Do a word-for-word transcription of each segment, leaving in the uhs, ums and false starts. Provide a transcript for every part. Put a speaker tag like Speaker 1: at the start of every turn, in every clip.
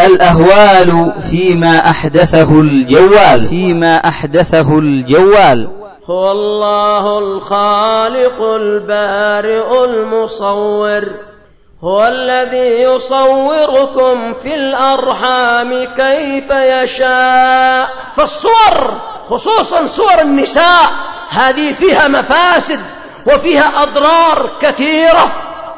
Speaker 1: الأهوال فيما أحدثه الجوال فيما أحدثه الجوال
Speaker 2: هو الله الخالق البارئ المصور، هو الذي يصوركم في الأرحام كيف يشاء. فالصور خصوصا صور النساء هذه فيها مفاسد وفيها أضرار كثيرة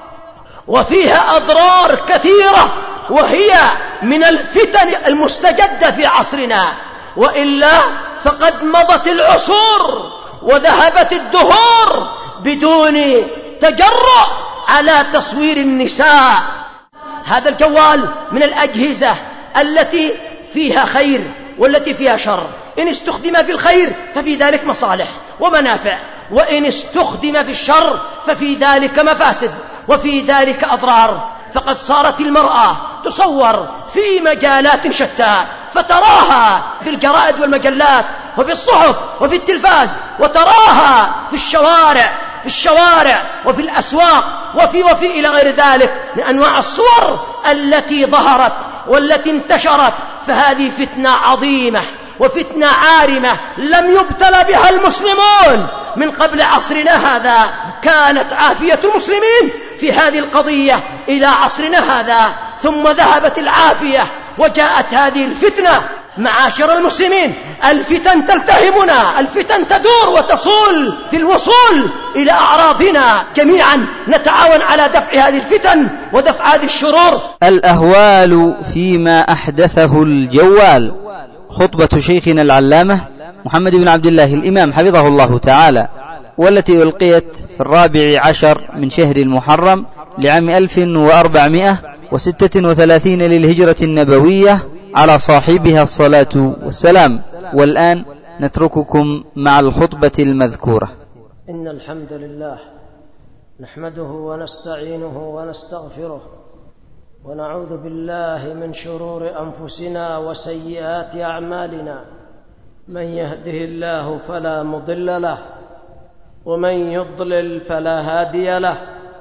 Speaker 2: وفيها أضرار كثيرة وهي من الفتن المستجدة في عصرنا، وإلا فقد مضت العصور وذهبت الدهور بدون تجرؤ على تصوير النساء. هذا الجوال من الأجهزة التي فيها خير والتي فيها شر. إن استخدم في الخير ففي ذلك مصالح ومنافع، وإن استخدم في الشر ففي ذلك مفاسد وفي ذلك أضرار. فقد صارت المرأة تصور في مجالات شتى، فتراها في الجرائد والمجلات وفي الصحف وفي التلفاز، وتراها في الشوارع في الشوارع وفي الأسواق وفي وفي إلى غير ذلك من أنواع الصور التي ظهرت والتي انتشرت. فهذه فتنة عظيمة وفتنة عارمة لم يبتلى بها المسلمون من قبل عصرنا هذا. كانت عافية المسلمين في هذه القضية إلى عصرنا هذا، ثم ذهبت العافية وجاءت هذه الفتنة. معاشر المسلمين، الفتن تلتهمنا، الفتن تدور وتصول في الوصول إلى أعراضنا. جميعا نتعاون على دفع هذه الفتن ودفع هذه الشرور.
Speaker 1: الأهوال فيما أحدثه الجوال. خطبة شيخنا العلامة محمد بن عبد الله الإمام حفظه الله تعالى، والتي ألقيت في الرابع عشر من شهر المحرم لعام ألف وأربعمائة وستة وثلاثين للهجرة النبوية، على صاحبها الصلاة والسلام. والآن نترككم مع الخطبة المذكورة.
Speaker 2: إن الحمد لله نحمده ونستعينه ونستغفره، ونعوذ بالله من شرور أنفسنا وسيئات أعمالنا. من يهده الله فلا مضل له، ومن يضلل فلا هادي له.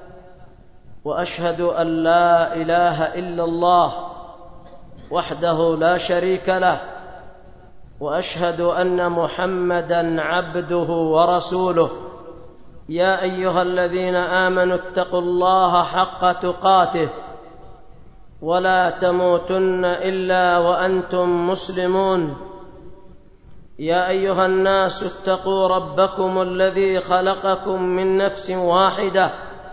Speaker 2: وأشهد أن لا إله إلا الله وحده لا شريك له، وأشهد أن محمدًا عبده ورسوله. يا أيها الذين آمنوا اتقوا الله حق تقاته ولا تموتن إلا وأنتم مسلمون. يا أيها الناس اتقوا ربكم الذي خلقكم من نفس واحدة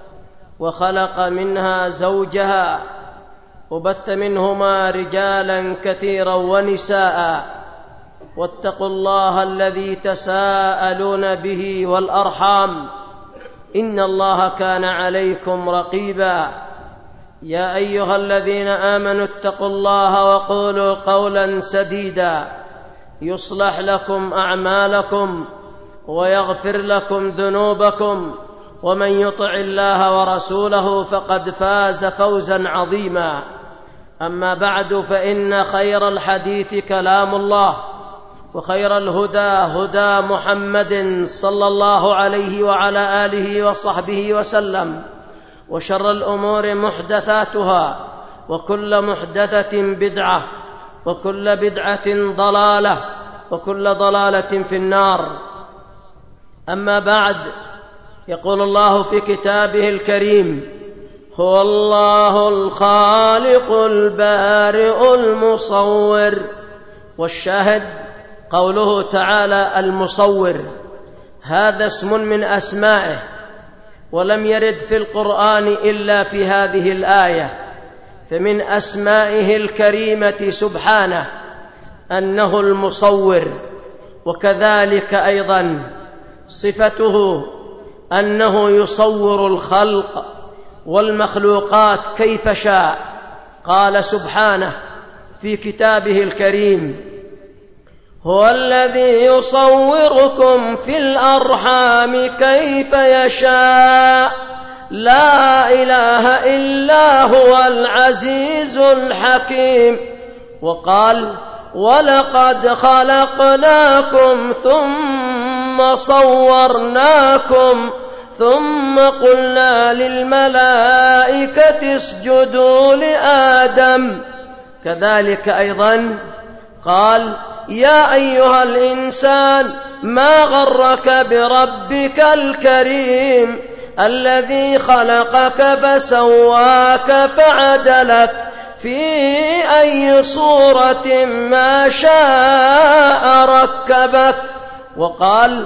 Speaker 2: وخلق منها زوجها، وبث منهما رجالا كثيرا ونساء. واتقوا الله الذي تساءلون به والأرحام، إن الله كان عليكم رقيبا. يا أيها الذين آمنوا اتقوا الله وقولوا قولا سديدا يصلح لكم أعمالكم ويغفر لكم ذنوبكم، ومن يطع الله ورسوله فقد فاز فوزا عظيما. أما بعد، فإن خير الحديث كلام الله، وخير الهدى هدى محمد صلى الله عليه وعلى آله وصحبه وسلم، وشر الأمور محدثاتها، وكل محدثة بدعة، وكل بدعة ضلالة، وكل ضلالة في النار. أما بعد، يقول الله في كتابه الكريم: هو الله الخالق البارئ المصور. والشاهد قوله تعالى المصور، هذا اسم من أسمائه، ولم يرد في القرآن إلا في هذه الآية. فمن أسمائه الكريمة سبحانه أنه المصور، وكذلك أيضا صفته أنه يصور الخلق والمخلوقات كيف شاء. قال سبحانه في كتابه الكريم: هو الذي يصوركم في الأرحام كيف يشاء، لا إله إلا هو العزيز الحكيم. وقال: ولقد خلقناكم ثم صورناكم ثم قلنا للملائكة اسجدوا لآدم كذلك أيضا قال: يا أيها الإنسان ما غرك بربك الكريم الذي خلقك فسواك فعدلك في أي صورة ما شاء ركبك. وقال: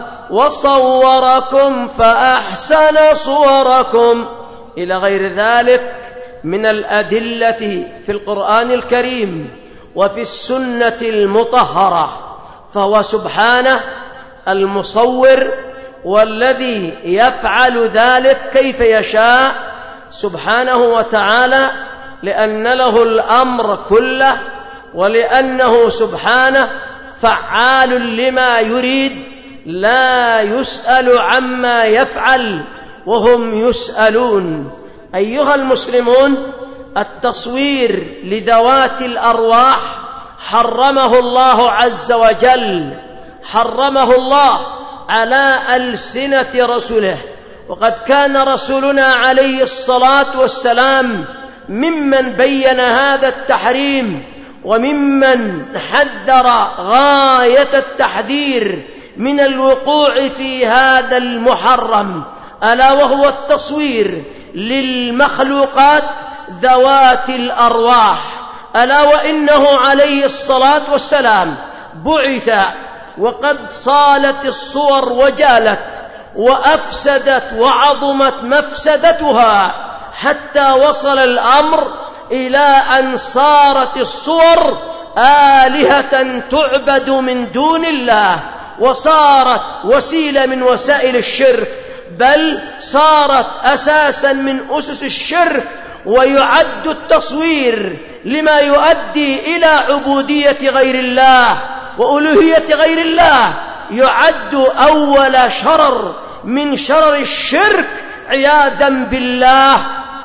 Speaker 2: وصوركم فأحسن صوركم، إلى غير ذلك من الأدلة في القرآن الكريم وفي السنة المطهرة. فهو سبحانه المصور، والذي يفعل ذلك كيف يشاء سبحانه وتعالى، لأن له الأمر كله، ولأنه سبحانه فعال لما يريد، لا يسأل عما يفعل وهم يسألون. أيها المسلمون، التصوير لذوات الأرواح حرمه الله عز وجل، حرمه الله على ألسنة رسله. وقد كان رسولنا عليه الصلاة والسلام ممن بين هذا التحريم، وممن حذر غاية التحذير من الوقوع في هذا المحرم، ألا وهو التصوير للمخلوقات ذوات الأرواح. ألا وإنه عليه الصلاة والسلام بعث وقد صالت الصور وجالت وأفسدت وعظمت مفسدتها، حتى وصل الأمر إلى أن صارت الصور آلهة تعبد من دون الله، وصارت وسيلة من وسائل الشرك، بل صارت أساسا من أسس الشرك. ويعد التصوير لما يؤدي إلى عبودية غير الله وألوهية غير الله، يعد أول شرر من شرر الشرك عياذا بالله.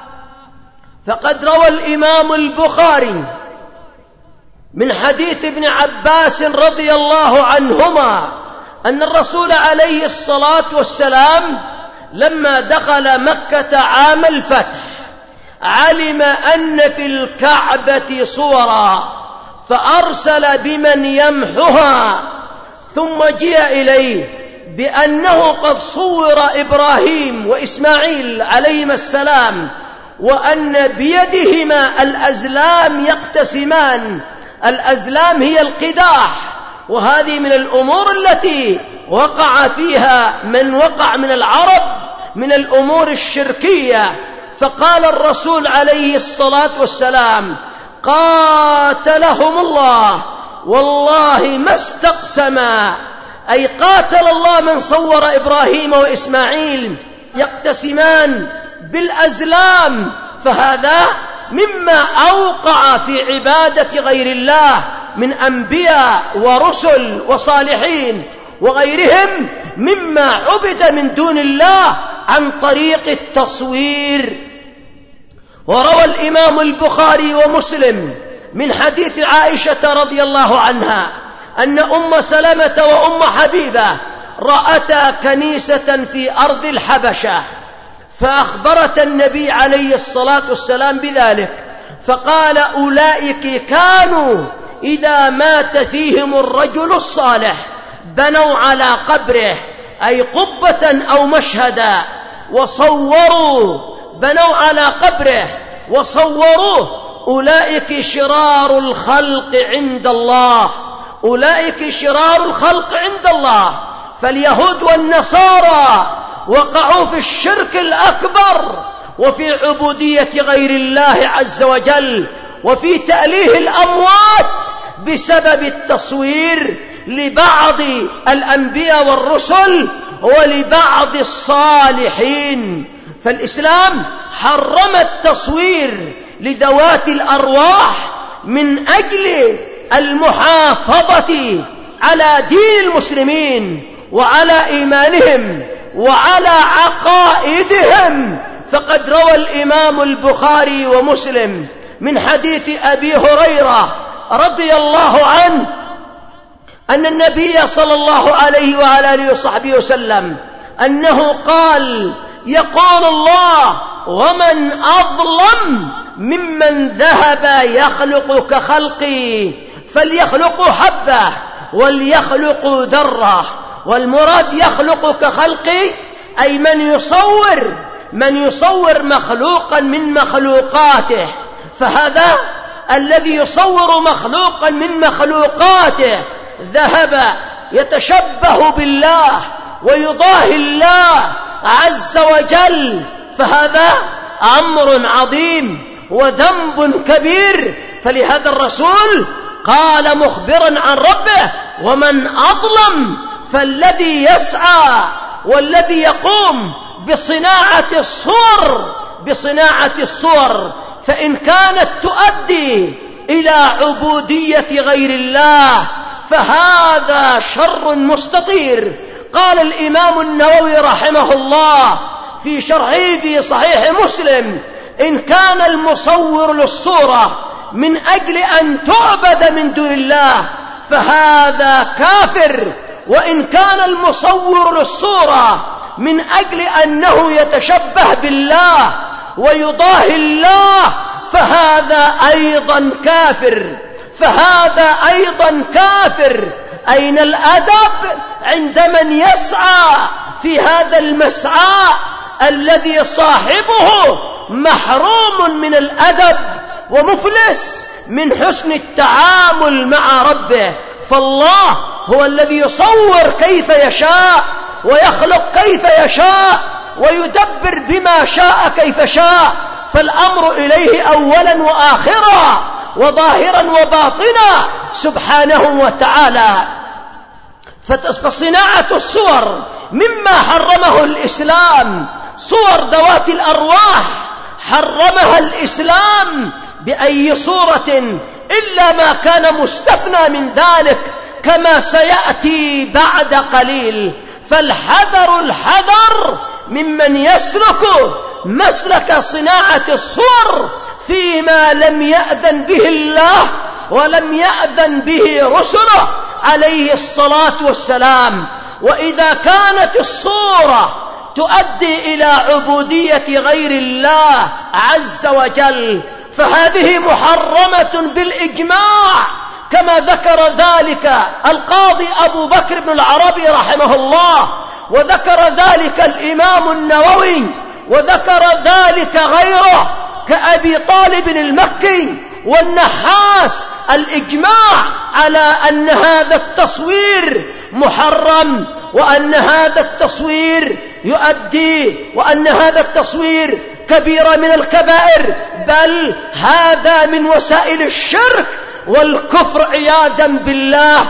Speaker 2: فقد روى الإمام البخاري من حديث ابن عباس رضي الله عنهما أن الرسول عليه الصلاة والسلام لما دخل مكة عام الفتح علم أن في الكعبة صورا، فأرسل بمن يمحها، ثم جاء إليه بأنه قد صور إبراهيم وإسماعيل عليهما السلام، وأن بيدهما الأزلام يقتسمان. الأزلام هي القداح، وهذه من الأمور التي وقع فيها من وقع من العرب من الأمور الشركية. فقال الرسول عليه الصلاة والسلام: قاتلهم الله، والله ما استقسما، أي قاتل الله من صور إبراهيم وإسماعيل يقتسمان بالأزلام. فهذا مما أوقع في عبادة غير الله من أنبياء ورسل وصالحين وغيرهم مما عبد من دون الله عن طريق التصوير. وروى الإمام البخاري ومسلم من حديث عائشة رضي الله عنها أن أم سلمة وأم حبيبة رأتا كنيسة في أرض الحبشة، فأخبرت النبي عليه الصلاة والسلام بذلك، فقال: أولئك كانوا إذا مات فيهم الرجل الصالح بنوا على قبره، أي قبة أو مشهدا، وصوروا، بنوا على قبره وصوروه. أولئك شرار الخلق عند الله، أولئك شرار الخلق عند الله. فاليهود والنصارى وقعوا في الشرك الأكبر، وفي عبودية غير الله عز وجل، وفي تأليه الأموات بسبب التصوير لبعض الأنبياء والرسل ولبعض الصالحين. فالإسلام حرم التصوير لذوات الأرواح من أجل المحافظة على دين المسلمين وعلى إيمانهم وعلى عقائدهم. فقد روى الإمام البخاري ومسلم من حديث أبي هريرة رضي الله عنه أن النبي صلى الله عليه وعلى آله وصحبه وسلم أنه قال: يقول الله: ومن أظلم ممن ذهب يخلق كخلقي، فليخلقوا حبة وليخلقوا ذرة. والمراد يخلق كخلقي أي من يصور من يصور مخلوقا من مخلوقاته، فهذا الذي يصور مخلوقا من مخلوقاته ذهب يتشبه بالله ويضاهي الله عز وجل، فهذا أمر عظيم وذنب كبير. فلهذا الرسول قال مخبرا عن ربه: ومن أظلم فالذي يسعى والذي يقوم بصناعة الصور بصناعة الصور فإن كانت تؤدي إلى عبودية غير الله فهذا شر مستطير. قال الإمام النووي رحمه الله في شرحه في صحيح مسلم: إن كان المصور للصورة من أجل أن تعبد من دون الله فهذا كافر، وإن كان المصور للصورة من أجل أنه يتشبه بالله ويضاهي الله فهذا أيضا كافر فهذا أيضا كافر. أين الأدب عند من يسعى في هذا المسعى الذي صاحبه محروم من الأدب ومفلس من حسن التعامل مع ربه؟ فالله هو الذي يصور كيف يشاء ويخلق كيف يشاء ويدبر بما شاء كيف شاء، فالأمر إليه أولا وآخرا وظاهرا وباطنا سبحانه وتعالى. فصناعة الصور مما حرمه الإسلام، صور ذوات الأرواح حرمها الإسلام بأي صورة إلا ما كان مستثنى من ذلك كما سيأتي بعد قليل. فالحذر الحذر ممن يسلك مسلك صناعة الصور فيما لم يأذن به الله ولم يأذن به رسله عليه الصلاة والسلام. وإذا كانت الصورة تؤدي إلى عبودية غير الله عز وجل فهذه محرمة بالإجماع، كما ذكر ذلك القاضي أبو بكر بن العربي رحمه الله، وذكر ذلك الإمام النووي، وذكر ذلك غيره كأبي طالب المكي والنحاس، الإجماع على أن هذا التصوير محرم، وأن هذا التصوير يؤدي وأن هذا التصوير كبيرة من الكبائر، بل هذا من وسائل الشرك والكفر عياذا بالله.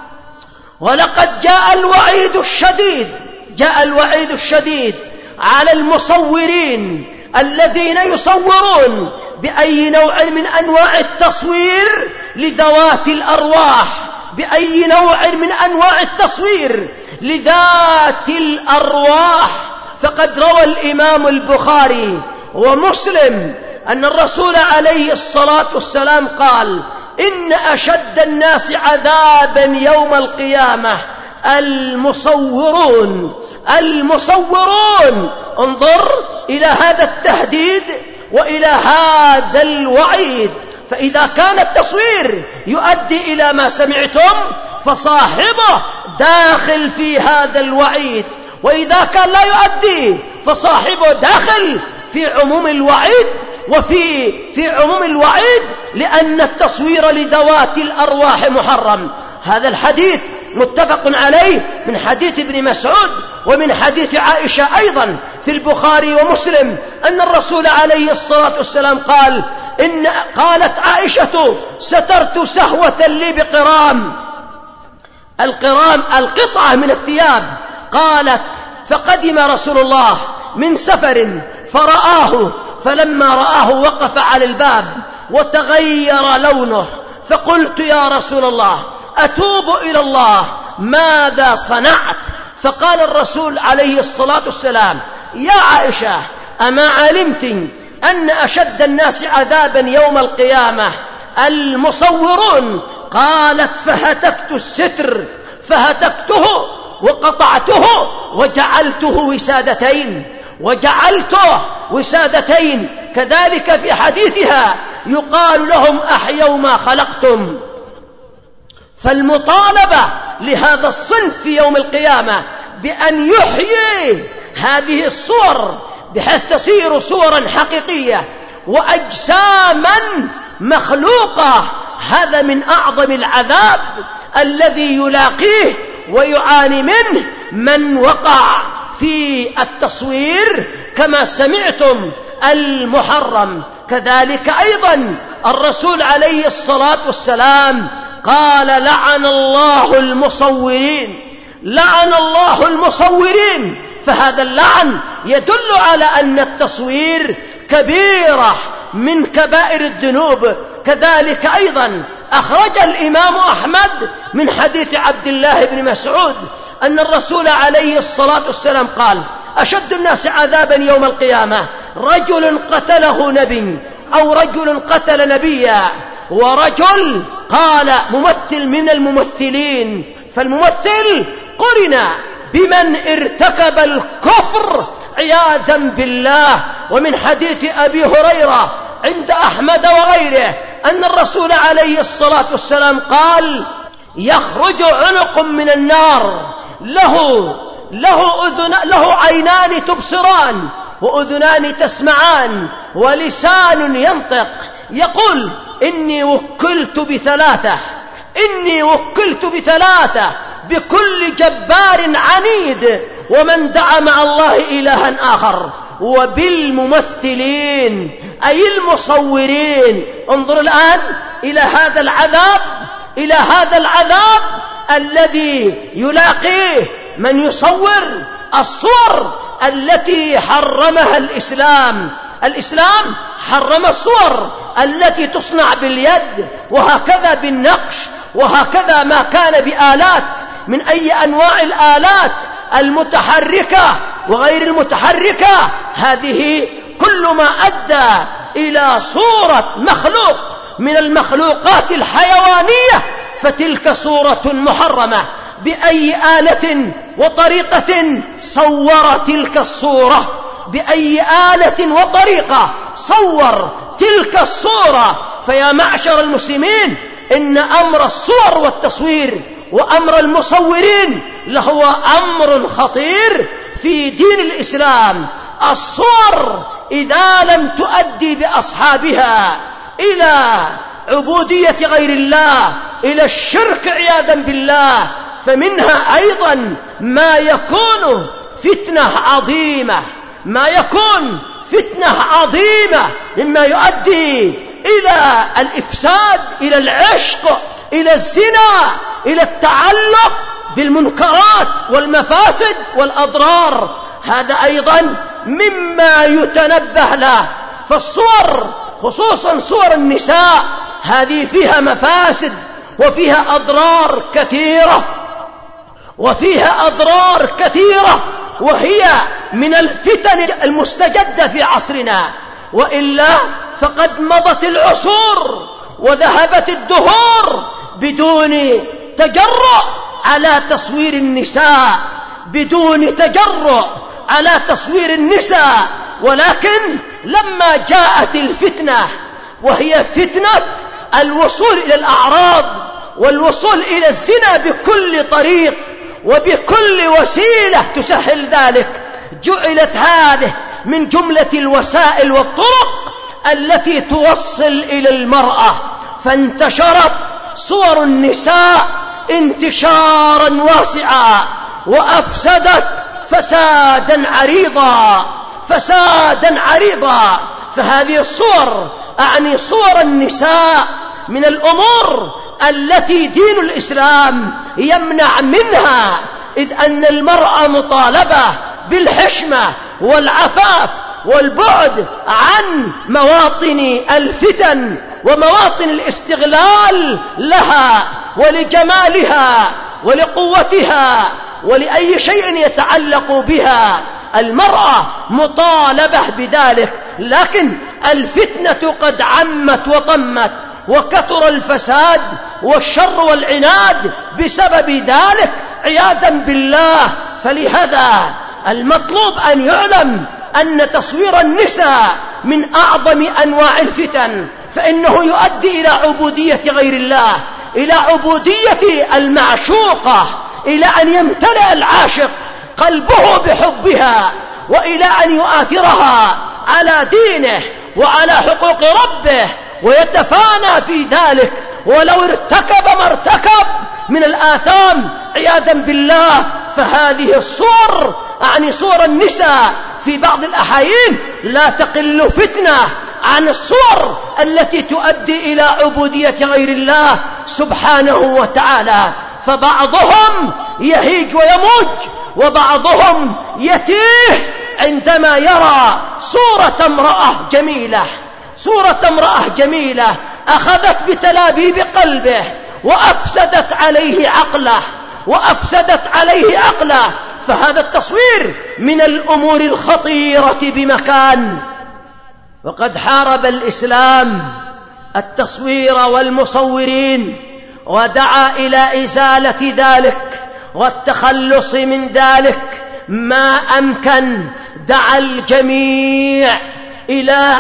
Speaker 2: ولقد جاء الوعيد الشديد جاء الوعيد الشديد على المصورين الذين يصورون بأي نوع من أنواع التصوير لذوات الأرواح بأي نوع من أنواع التصوير لذات الأرواح. فقد روى الإمام البخاري ومسلم أن الرسول عليه الصلاة والسلام قال: إن أشد الناس عذابا يوم القيامة المصورون المصورون انظر إلى هذا التهديد وإلى هذا الوعيد. فإذا كان التصوير يؤدي إلى ما سمعتم فصاحبه داخل في هذا الوعيد، وإذا كان لا يؤدي فصاحبه داخل في عموم الوعيد وفي في عموم الوعيد لأن التصوير لذوات الأرواح محرم. هذا الحديث متفق عليه من حديث ابن مسعود ومن حديث عائشة أيضا في البخاري ومسلم أن الرسول عليه الصلاة والسلام قال: إن قالت عائشة: سترت سهوة لي بقرام. القرام القطعة من الثياب. قالت: فقدم رسول الله من سفر فرآه، فلما رآه وقف على الباب وتغير لونه، فقلت: يا رسول الله أتوب إلى الله، ماذا صنعت؟ فقال الرسول عليه الصلاة والسلام: يا عائشة أما علمت أن أشد الناس عذابا يوم القيامة المصورون؟ قالت: فهتكت الستر فهتكته وقطعته وجعلته وسادتين وجعلته وسادتين، كذلك في حديثها يقال لهم أحيوا ما خلقتم. فالمطالبة لهذا الصنف في يوم القيامة بأن يحيي هذه الصور بحيث تصير صورا حقيقية وأجساما مخلوقة، هذا من أعظم العذاب الذي يلاقيه ويعاني منه من وقع في التصوير كما سمعتم المحرم. كذلك أيضا الرسول عليه الصلاة والسلام قال: لعن الله المصورين، لعن الله المصورين. فهذا اللعن يدل على أن التصوير كبيرة من كبائر الذنوب. كذلك أيضا أخرج الإمام أحمد من حديث عبد الله بن مسعود أن الرسول عليه الصلاة والسلام قال: أشد الناس عذابا يوم القيامة رجل قتله نبي أو رجل قتل نبيا، ورجل قال ممثل من الممثلين، فالممثل قرن بمن ارتكب الكفر عياذا بالله. ومن حديث أبي هريرة عند أحمد وغيره أن الرسول عليه الصلاة والسلام قال: يخرج عنق من النار له له أذن له عينان تبصران وأذنان تسمعان ولسان ينطق، يقول: إني وكلت بثلاثة، إني وكلت بثلاثة، بكل جبار عنيد ومن دعا مع الله إلها آخر، وبالممثلين أي المصورين. انظروا الآن إلى هذا العذاب، إلى هذا العذاب الذي يلاقيه من يصور الصور التي حرمها الإسلام. الإسلام حرم الصور التي تصنع باليد، وهكذا بالنقش، وهكذا ما كان بآلات من أي أنواع الآلات المتحركة وغير المتحركة. هذه كل ما أدى إلى صورة مخلوق من المخلوقات الحيوانية فتلك صورة محرمة. بأي آلة وطريقة صور تلك الصورة، بأي آلة وطريقة صور تلك الصورة. فيا معشر المسلمين، إن أمر الصور والتصوير وأمر المصورين لهو أمر خطير في دين الإسلام. الصور إذا لم تؤدي بأصحابها إلى عبودية غير الله، إلى الشرك عياذا بالله، فمنها أيضا ما يكون فتنة عظيمة، ما يكون فتنة عظيمة مما يؤدي إلى الإفساد، إلى العشق، إلى الزنا، إلى التعلق بالمنكرات والمفاسد والأضرار. هذا أيضا مما يتنبه له. فالصور خصوصا صور النساء هذه فيها مفاسد وفيها أضرار كثيرة، وفيها أضرار كثيرة، وهي من الفتن المستجدة في عصرنا. وإلا فقد مضت العصور وذهبت الدهور بدون تجرؤ على تصوير النساء، بدون تجرؤ على تصوير النساء. ولكن لما جاءت الفتنة، وهي فتنة الوصول إلى الأعراض والوصول إلى الزنا بكل طريق وبكل وسيلة تسهل ذلك، جعلت هذه من جملة الوسائل والطرق التي توصل إلى المرأة. فانتشرت صور النساء انتشارا واسعا، وأفسدت فسادا عريضا، فسادا عريضا. فهذه الصور، أعني صور النساء، من الأمور التي دين الإسلام يمنع منها، إذ أن المرأة مطالبة بالحشمة والعفاف والبعد عن مواطن الفتن ومواطن الاستغلال لها ولجمالها ولقوتها ولأي شيء يتعلق بها. المرأة مطالبة بذلك، لكن الفتنة قد عمت وطمت، وكثر الفساد والشر والعناد بسبب ذلك عياذا بالله. فلهذا المطلوب أن يعلم أن تصوير النساء من أعظم أنواع الفتن، فإنه يؤدي إلى عبودية غير الله، إلى عبودية المعشوقة، إلى أن يمتلئ العاشق قلبه بحبها، وإلى أن يؤثرها على دينه وعلى حقوق ربه ويتفانى في ذلك، ولو ارتكب ما ارتكب من الآثام عياذا بالله. فهذه الصور، أعني صور النساء في بعض الأحايين، لا تقل فتنة عن الصور التي تؤدي إلى عبودية غير الله سبحانه وتعالى. فبعضهم يهيج ويموج، وبعضهم يتيه عندما يرى صورة امرأة جميلة، صورة امرأة جميلة أخذت بتلابيب قلبه وأفسدت عليه عقله وأفسدت عليه عقله. فهذا التصوير من الأمور الخطيرة بمكان. وقد حارب الإسلام التصوير والمصورين، ودعا إلى إزالة ذلك والتخلص من ذلك ما أمكن. دعا الجميع إلى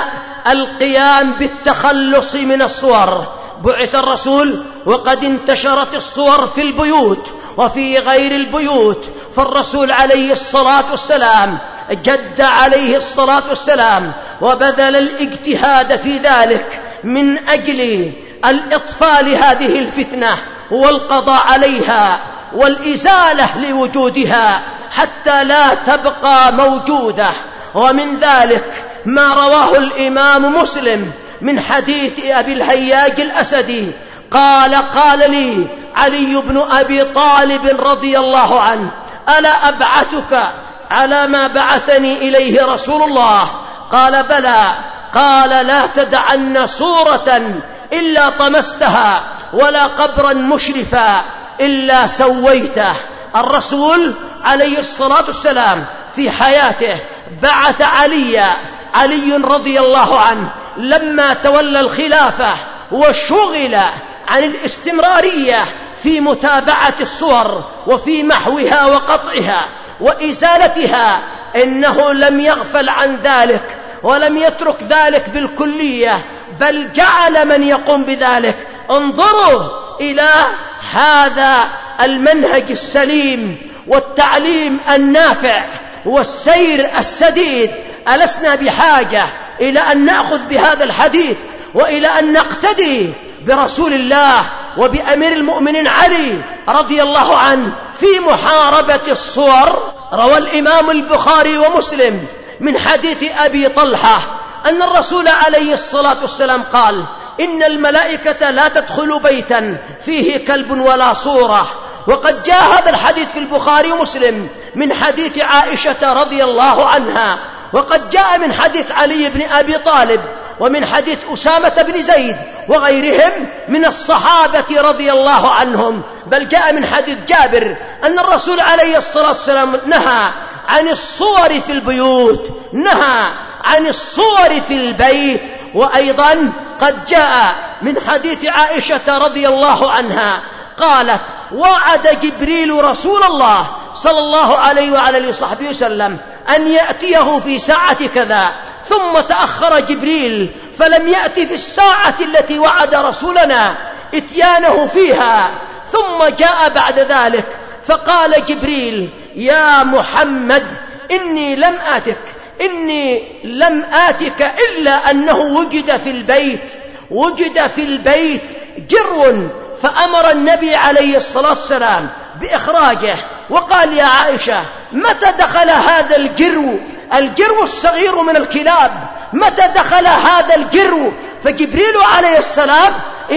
Speaker 2: القيام بالتخلص من الصور. بعث الرسول وقد انتشرت الصور في البيوت وفي غير البيوت، فالرسول عليه الصلاة والسلام جد عليه الصلاة والسلام وبذل الاجتهاد في ذلك من أجل الإطفاء لهذه الفتنة والقضاء عليها والإزالة لوجودها حتى لا تبقى موجودة. ومن ذلك ما رواه الإمام مسلم من حديث أبي الهياج الأسدي قال: قال لي علي بن أبي طالب رضي الله عنه: ألا أبعثك على ما بعثني إليه رسول الله؟ قال: بلى. قال: لا تدعن صورة إلا طمستها، ولا قبرا مشرفا إلا سويته. الرسول عليه الصلاة والسلام في حياته بعث علي علي رضي الله عنه لما تولى الخلافة وشغل عن الاستمرارية في متابعة الصور وفي محوها وقطعها وإزالتها، إنه لم يغفل عن ذلك ولم يترك ذلك بالكلية، بل جعل من يقوم بذلك. انظروا إلى هذا المنهج السليم والتعليم النافع والسير السديد. ألسنا بحاجة إلى أن نأخذ بهذا الحديث وإلى أن نقتدي برسول الله وبأمير المؤمنين علي رضي الله عنه في محاربة الصور؟ روى الإمام البخاري ومسلم من حديث أبي طلحة أن الرسول عليه الصلاة والسلام قال: إن الملائكة لا تدخل بيتا فيه كلب ولا صورة. وقد جاء هذا الحديث في البخاري ومسلم من حديث عائشة رضي الله عنها، وقد جاء من حديث علي بن أبي طالب ومن حديث أسامة بن زيد وغيرهم من الصحابة رضي الله عنهم، بل جاء من حديث جابر أن الرسول عليه الصلاة والسلام نهى عن الصور في البيوت، نهى عن الصور في البيت. وأيضا قد جاء من حديث عائشة رضي الله عنها قالت: وعد جبريل رسول الله صلى الله عليه وعلى اله وصحبه وسلم أن يأتيه في ساعة كذا، ثم تأخر جبريل فلم يأتي في الساعة التي وعد رسولنا إتيانه فيها، ثم جاء بعد ذلك فقال جبريل: يا محمد إني لم آتك إني لم آتك إلا أنه وجد في البيت وجد في البيت جرو، فأمر النبي عليه الصلاة والسلام بإخراجه. وقال: يا عائشة متى دخل هذا الجرو الجرو الصغير من الكلاب، متى دخل هذا الجرو؟ فجبريل عليه السلام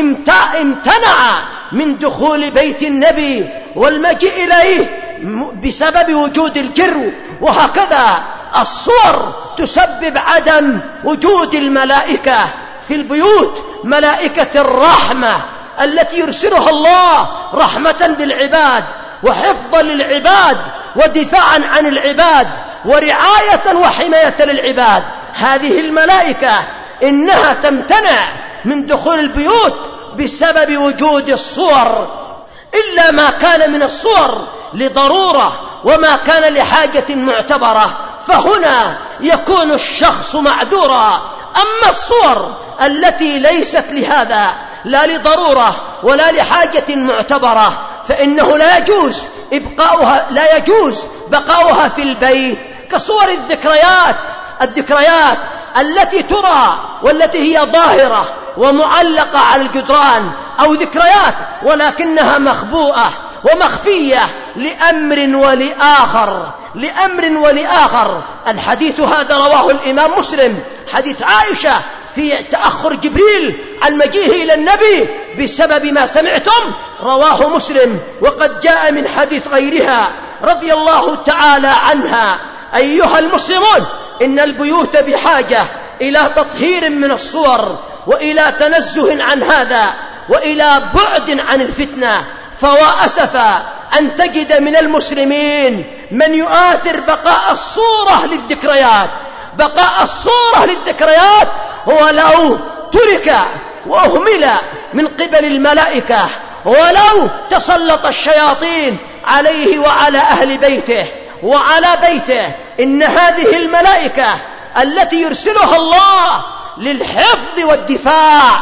Speaker 2: امتنع من دخول بيت النبي والمجيء إليه بسبب وجود الجرو. وهكذا الصور تسبب عدم وجود الملائكة في البيوت، ملائكة الرحمة التي يرسلها الله رحمة بالعباد وحفظا للعباد ودفاعا عن العباد ورعاية وحماية للعباد. هذه الملائكة إنها تمتنع من دخول البيوت بسبب وجود الصور، إلا ما كان من الصور لضرورة وما كان لحاجة معتبرة. فهنا يكون الشخص معذورا. أما الصور التي ليست لهذا، لا لضرورة ولا لحاجة معتبرة، فإنه لا يجوز إبقاؤها لا يجوز بقاؤها في البيت، كصور الذكريات الذكريات التي ترى والتي هي ظاهرة ومعلقة على الجدران، أو ذكريات ولكنها مخبوءة ومخفية لأمر ولآخر لأمر ولآخر. الحديث هذا رواه الإمام مسلم، حديث عائشة في تأخر جبريل عن مجيئه إلى النبي بسبب ما سمعتم، رواه مسلم. وقد جاء من حديث غيرها رضي الله تعالى عنها. أيها المسلمون، إن البيوت بحاجة إلى تطهير من الصور، وإلى تنزه عن هذا، وإلى بعد عن الفتنة. فوا أسفا أن تجد من المسلمين من يؤثر بقاء الصورة للذكريات بقاء الصورة للذكريات ولو ترك وأهمل من قبل الملائكة، ولو تسلط الشياطين عليه وعلى أهل بيته وعلى بيته. إن هذه الملائكة التي يرسلها الله للحفظ والدفاع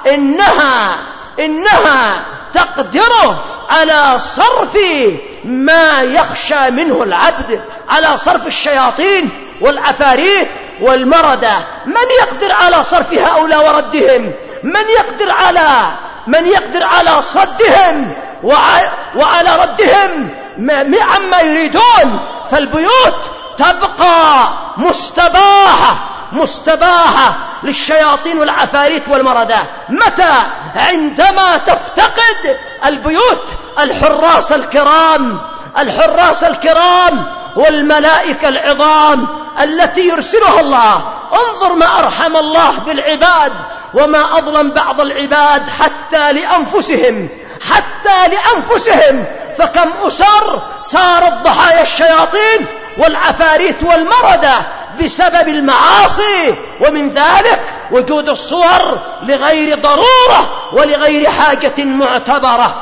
Speaker 2: إنها إنها تقدر على صرف ما يخشى منه العبد، على صرف الشياطين والعفاريت والمردة. من يقدر على صرف هؤلاء وردهم؟ من يقدر على من يقدر على صدهم وعلى ردهم عما يريدون؟ فالبيوت تبقى مستباحة مستباحة للشياطين والعفاريت والمردة. متى؟ عندما تفتقد البيوت الحراس الكرام الحراس الكرام والملائكة العظام التي يرسلها الله. انظر ما أرحم الله بالعباد وما أظلم بعض العباد حتى لأنفسهم حتى لأنفسهم فكم أسر صارت ضحايا الشياطين والعفاريت والمردة بسبب المعاصي، ومن ذلك وجود الصور لغير ضرورة ولغير حاجة معتبرة.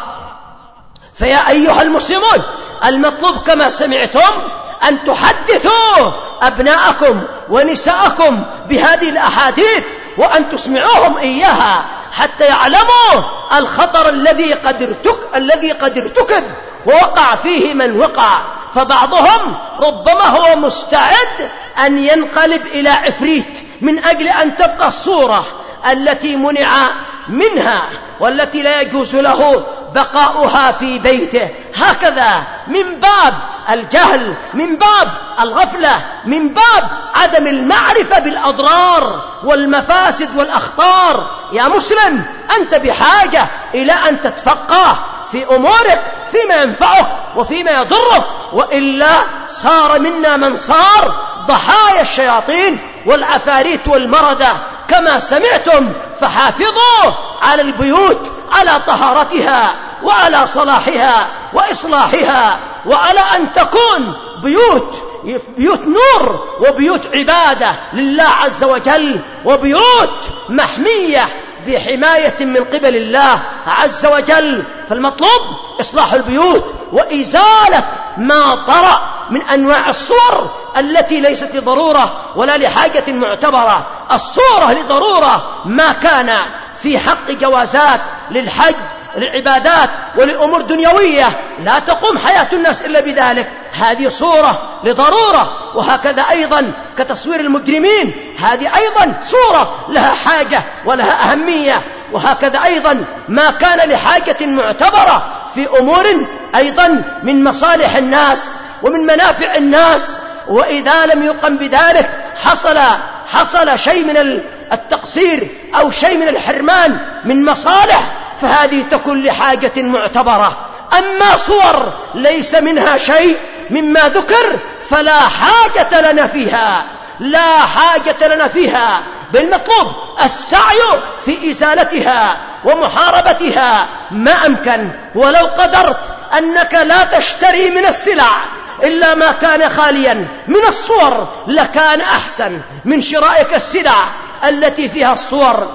Speaker 2: فيا أيها المسلمون، المطلوب كما سمعتم أن تحدثوا أبناءكم ونساءكم بهذه الأحاديث، وأن تسمعوهم إياها حتى يعلموا الخطر الذي قد ارتك الذي قد ارتكب ووقع فيه من وقع. فبعضهم ربما هو مستعد أن ينقلب إلى عفريت من أجل أن تبقى الصورة التي منع منها والتي لا يجوز له بقاؤها في بيته. هكذا من باب الجهل، من باب الغفلة، من باب عدم المعرفة بالأضرار والمفاسد والأخطار. يا مسلم، أنت بحاجة إلى أن تتفقه في أمورك فيما ينفعك وفيما يضرك، وإلا صار منا من صار ضحايا الشياطين والعفاريت والمردة كما سمعتم. فحافظوا على البيوت، على طهارتها وعلى صلاحها وإصلاحها، وعلى أن تكون بيوت بيوت نور وبيوت عبادة لله عز وجل، وبيوت محمية بحماية من قبل الله عز وجل. فالمطلوب إصلاح البيوت وإزالة ما طرأ من أنواع الصور التي ليست لضرورة ولا لحاجة معتبرة. الصورة لضرورة ما كان في حق جوازات للحج للعبادات ولأمور دنيوية لا تقوم حياة الناس إلا بذلك، هذه صورة لضرورة. وهكذا أيضا كتصوير المجرمين، هذه أيضا صورة لها حاجة ولها أهمية. وهكذا أيضا ما كان لحاجة معتبرة في أمور أيضا من مصالح الناس ومن منافع الناس، وإذا لم يقم بذلك حصل حصل شيء من التقصير أو شيء من الحرمان من مصالح، فهذه تكون لحاجة معتبرة. أما صور ليس منها شيء مما ذكر فلا حاجة لنا فيها لا حاجة لنا فيها بالمطلوب السعي في إزالتها ومحاربتها ما أمكن. ولو قدرت أنك لا تشتري من السلع إلا ما كان خاليا من الصور لكان أحسن من شرائك السلع التي فيها الصور.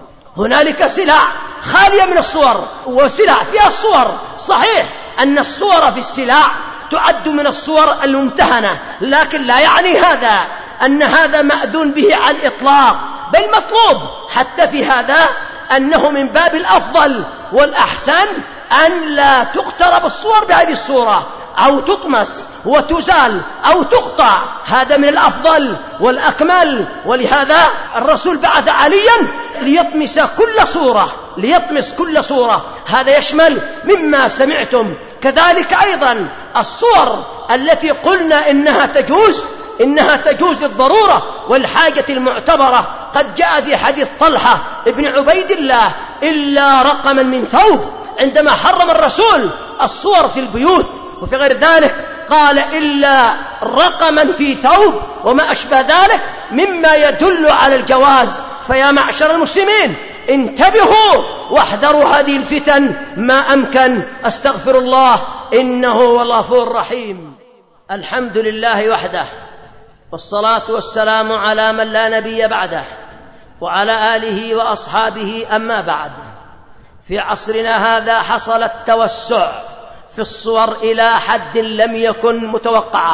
Speaker 2: هنالك سلع خالية من الصور وسلع فيها الصور. صحيح أن الصور في السلع تعد من الصور الممتهنة، لكن لا يعني هذا أن هذا مأذون به على الإطلاق، بل مطلوب حتى في هذا أنه من باب الأفضل والأحسن أن لا تقترب الصور بهذه الصورة أو تطمس وتزال أو تقطع، هذا من الأفضل والأكمل. ولهذا الرسول بعث عليا ليطمس كل صورة، ليطمس كل صورة، هذا يشمل مما سمعتم. كذلك أيضا الصور التي قلنا إنها تجوز إنها تجوز للضرورة والحاجة المعتبرة، قد جاء في حديث طلحة ابن عبيد الله إلا رقما من ثوب، عندما حرم الرسول الصور في البيوت. وفي غير ذلك قال إلا رقما في ثوب وما أشبه ذلك مما يدل على الجواز. فيا معشر المسلمين انتبهوا واحذروا هذه الفتن ما أمكن. أستغفر الله إنه هو الغفور الرحيم. الحمد لله وحده، والصلاة والسلام على من لا نبي بعده، وعلى آله وأصحابه. أما بعد، في عصرنا هذا حصل التوسع في الصور إلى حد لم يكن متوقعا،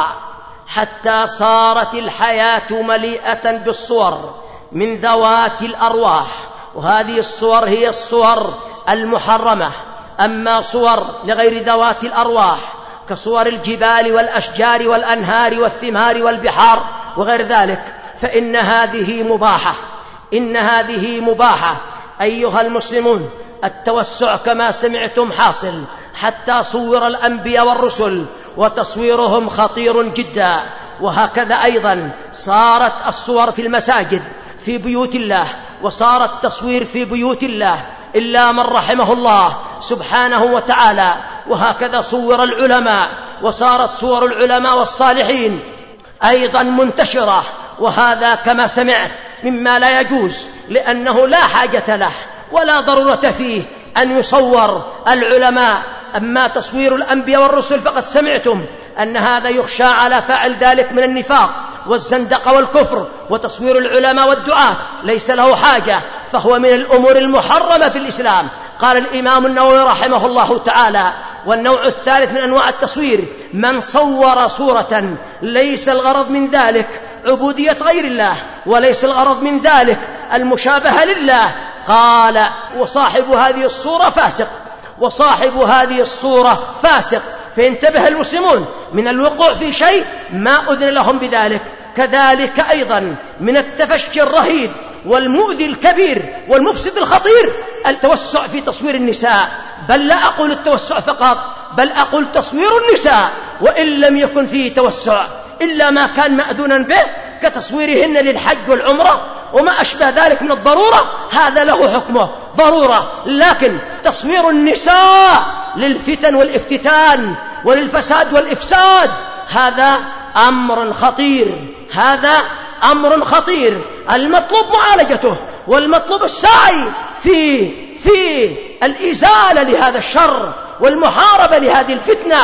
Speaker 2: حتى صارت الحياة مليئة بالصور من ذوات الأرواح، وهذه الصور هي الصور المحرمة. أما صور لغير ذوات الأرواح كصور الجبال والأشجار والأنهار والثمار والبحار وغير ذلك فإن هذه مباحة، إن هذه مباحة. أيها المسلمون، التوسع كما سمعتم حاصل، حتى صور الأنبياء والرسل، وتصويرهم خطير جدا. وهكذا أيضا صارت الصور في المساجد في بيوت الله، وصار التصوير في بيوت الله إلا من رحمه الله سبحانه وتعالى. وهكذا صور العلماء، وصارت صور العلماء والصالحين أيضا منتشرة، وهذا كما سمعت مما لا يجوز، لأنه لا حاجة له ولا ضرورة فيه أن يصور العلماء. أما تصوير الأنبياء والرسل فقد سمعتم أن هذا يخشى على فاعل ذلك من النفاق والزندقة والكفر. وتصوير العلماء والدعاة ليس له حاجة، فهو من الأمور المحرمة في الإسلام. قال الإمام النووي رحمه الله تعالى: والنوع الثالث من أنواع التصوير من صور صورة ليس الغرض من ذلك عبودية غير الله، وليس الغرض من ذلك المشابهة لله. قال: وصاحب هذه الصورة فاسق، وصاحب هذه الصورة فاسق. فينتبه المسلمون من الوقوع في شيء ما أذن لهم بذلك. كذلك أيضا من التفشي الرهيب والمؤذي الكبير والمفسد الخطير التوسع في تصوير النساء، بل لا أقول التوسع فقط، بل أقول تصوير النساء، وإن لم يكن فيه توسع إلا ما كان مأذونا به كتصويرهن للحج والعمرة وما أشبه ذلك من الضرورة، هذا له حكمه ضرورة. لكن تصوير النساء للفتن والافتتان وللفساد والإفساد هذا أمر خطير، هذا أمر خطير المطلوب معالجته، والمطلوب السعي في في الإزالة لهذا الشر والمحاربة لهذه الفتنة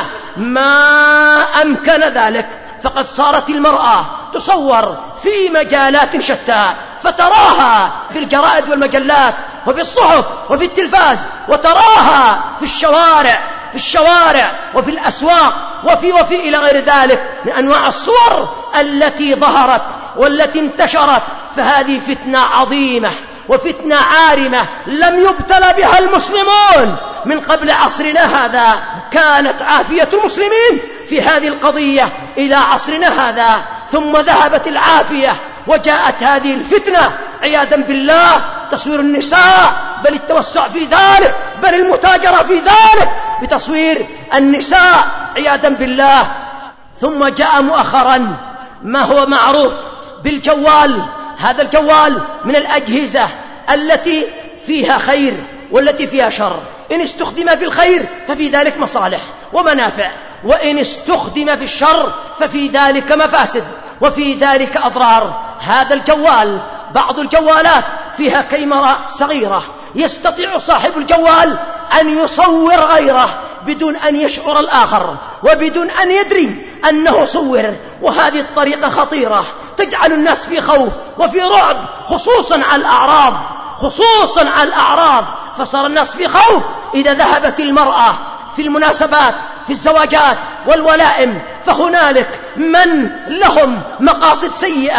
Speaker 2: ما أمكن ذلك. فقد صارت المرأة تصور في مجالات شتى، فتراها في الجرائد والمجلات وفي الصحف وفي التلفاز، وتراها في الشوارع في الشوارع وفي الأسواق وفي وفي إلى غير ذلك من أنواع الصور التي ظهرت والتي انتشرت. فهذه فتنة عظيمة وفتنة عارمة لم يبتلى بها المسلمون من قبل عصرنا هذا. كانت عافية المسلمين في هذه القضية إلى عصرنا هذا، ثم ذهبت العافية وجاءت هذه الفتنة عياذا بالله، تصوير النساء، بل التوسع في ذلك، بل المتاجرة في ذلك بتصوير النساء عياذا بالله. ثم جاء مؤخرا ما هو معروف بالجوال. هذا الجوال من الأجهزة التي فيها خير والتي فيها شر. إن استخدم في الخير ففي ذلك مصالح ومنافع، وإن استخدم في الشر ففي ذلك مفاسد وفي ذلك أضرار. هذا الجوال، بعض الجوالات فيها كاميرا صغيرة، يستطيع صاحب الجوال أن يصور غيره بدون أن يشعر الآخر وبدون أن يدري أنه صور. وهذه الطريقة خطيرة تجعل الناس في خوف وفي رعب، خصوصا على الأعراض خصوصا على الأعراض فصار الناس في خوف إذا ذهبت المرأة في المناسبات في الزواجات والولائم، فهنالك من لهم مقاصد سيئة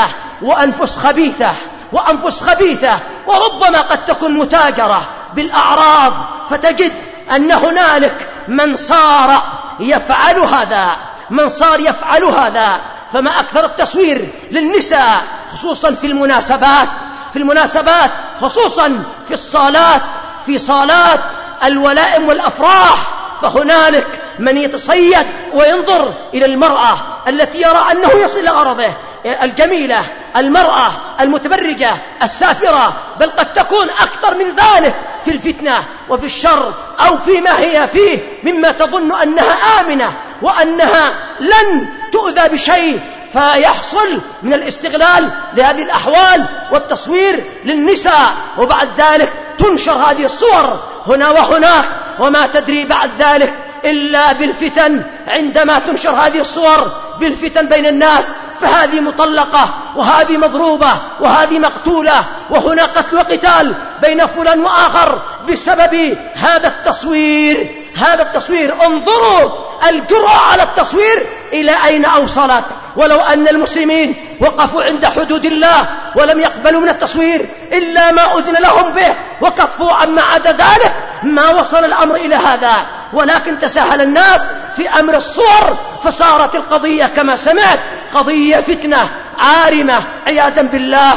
Speaker 2: وأنفس خبيثة وأنفس خبيثة وربما قد تكون متاجرة بالأعراض، فتجد أن هنالك من صار يفعل هذا من صار يفعل هذا فما أكثر التصوير للنساء خصوصا في المناسبات في المناسبات خصوصا في الصالات في صالات الولائم والأفراح، فهنالك من يتصيد وينظر إلى المرأة التي يرى أنه يصل إلى غرضه، الجميلة، المرأة المتبرجة السافرة، بل قد تكون أكثر من ذلك في الفتنة وفي الشر أو فيما هي فيه مما تظن أنها آمنة وأنها لن تؤذى بشيء، فيحصل من الاستغلال لهذه الأحوال والتصوير للنساء، وبعد ذلك تنشر هذه الصور هنا وهناك، وما تدري بعد ذلك إلا بالفتن. عندما تنشر هذه الصور بالفتن بين الناس، فهذه مطلقة وهذه مضروبة وهذه مقتولة، وهنا قتل وقتال بين فلان وآخر بسبب هذا التصوير هذا التصوير انظروا الجرأة على التصوير إلى أين أوصلت. ولو أن المسلمين وقفوا عند حدود الله ولم يقبلوا من التصوير إلا ما أذن لهم به وكفوا عما عدا ذلك ما وصل الأمر إلى هذا، ولكن تساهل الناس في أمر الصور، فصارت القضية كما سمعت قضية فتنة عارمة عياذا بالله.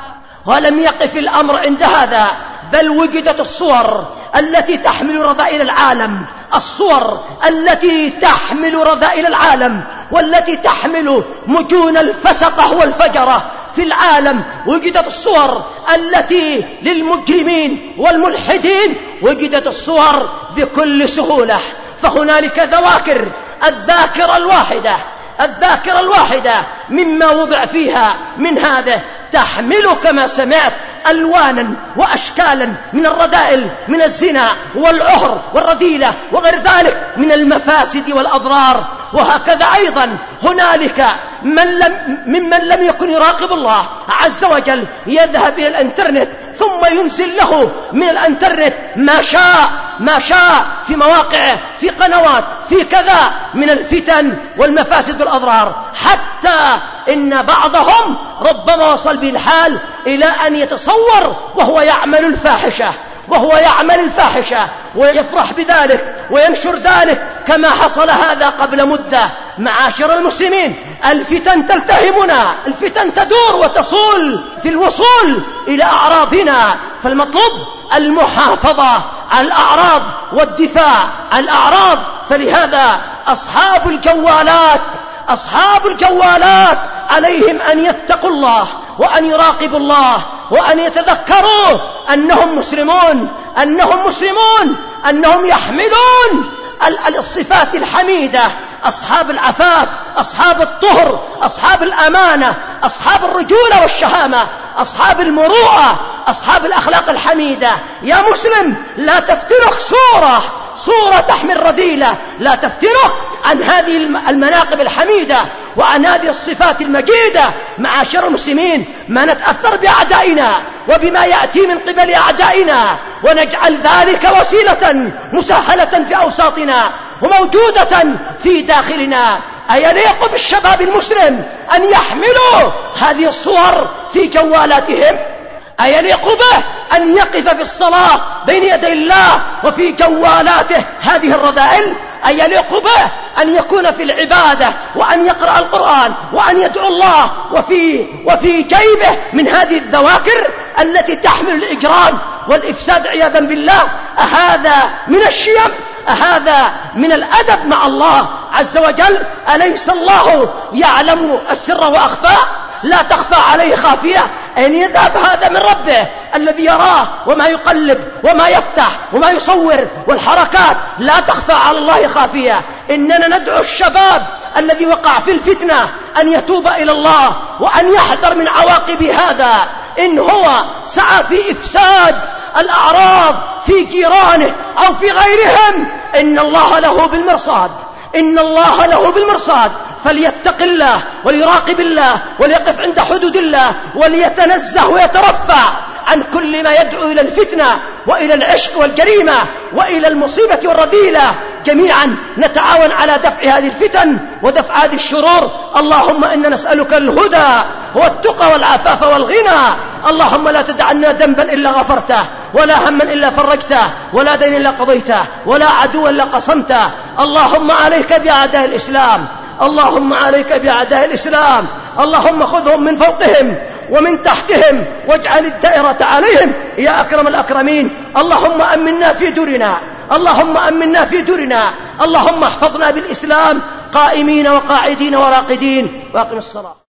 Speaker 2: ولم يقف الأمر عند هذا، بل وجدت الصور التي تحمل رذائل العالم الصور التي تحمل رذائل العالم والتي تحمل مجون الفسقة والفجرة في العالم. وجدت الصور التي للمجرمين والملحدين، وجدت الصور بكل سهولة. فهنالك ذواكر، الذاكرة الواحدة الذاكرة الواحدة مما وضع فيها من هذا تحمل كما سمعت ألوانا وأشكالا من الرذائل، من الزنا والعهر والرذيلة وغير ذلك من المفاسد والأضرار. وهكذا أيضا هنالك من لم ممن لم يكن يراقب الله عز وجل يذهب إلى الانترنت ثم ينزل له من الانترنت ما شاء ما شاء في مواقعه، في قنوات، في كذا من الفتن والمفاسد والأضرار، حتى إن بعضهم ربما وصل به الحال إلى أن يتصور وهو يعمل الفاحشة وهو يعمل الفاحشة ويفرح بذلك وينشر ذلك، كما حصل هذا قبل مدة. معاشر المسلمين، الفتن تلتهمنا، الفتن تدور وتصول في الوصول إلى أعراضنا، فالمطلوب المحافظة على الأعراض والدفاع عن الأعراض. فلهذا أصحاب الجوالات أصحاب الجوالات عليهم أن يتقوا الله وأن يراقبوا الله وأن يتذكروا أنهم مسلمون أنهم مسلمون أنهم يحملون الصفات الحميدة، أصحاب العفاف، أصحاب الطهر، أصحاب الأمانة، أصحاب الرجولة والشهامة، أصحاب المروءة، أصحاب الأخلاق الحميدة. يا مسلم، لا تفتنك صورة صورة تحمل رذيلة، لا تفتنك عن هذه المناقب الحميدة وعن هذه الصفات المجيدة. معاشر المسلمين، ما نتأثر بأعدائنا وبما يأتي من قبل أعدائنا ونجعل ذلك وسيلة مسهلة في أوساطنا وموجودة في داخلنا. أيليق بالشباب المسلم أن يحملوا هذه الصور في جوالاتهم؟ أيليق به أن يقف في الصلاة بين يدي الله وفي جوالاته هذه الرذائل؟ أيليق به أن يكون في العبادة وأن يقرأ القرآن وأن يدعو الله وفي, وفي جيبه من هذه الذواكر التي تحمل الإجرام والإفساد عياذا بالله؟ أهذا من الشيم؟ أهذا من الأدب مع الله عز وجل؟ أليس الله يعلم السر وأخفى؟ لا تخفى عليه خافية. أين يذهب هذا من ربه الذي يراه وما يقلب وما يفتح وما يصور، والحركات لا تخفى على الله خافية. إننا ندعو الشباب الذي وقع في الفتنة أن يتوب إلى الله وأن يحذر من عواقب هذا. إن هو سعى في إفساد الأعراض في جيرانه أو في غيرهم، إن الله له بالمرصاد إن الله له بالمرصاد فليتق الله وليراقب الله وليقف عند حدود الله وليتنزه ويترفع عن كل ما يدعو إلى الفتنة وإلى العشق والجريمة وإلى المصيبة والرذيلة. جميعا نتعاون على دفع هذه الفتن ودفع هذه الشرور. اللهم إنا نسألك الهدى هو التقى والعفاف والغنى. اللهم لا تدع عنا ذنبا إلا غفرته، ولا هما إلا فرجته، ولا دين إلا قضيته، ولا عدوا إلا قصمته. اللهم عليك بأعداء الإسلام، اللهم عليك بأعداء الإسلام، اللهم خذهم من فوقهم ومن تحتهم واجعل الدائرة عليهم يا أكرم الأكرمين. اللهم أمنا في درنا، اللهم أمنا في درنا، اللهم احفظنا بالإسلام قائمين وقاعدين وراقدين. واقم الصلاة.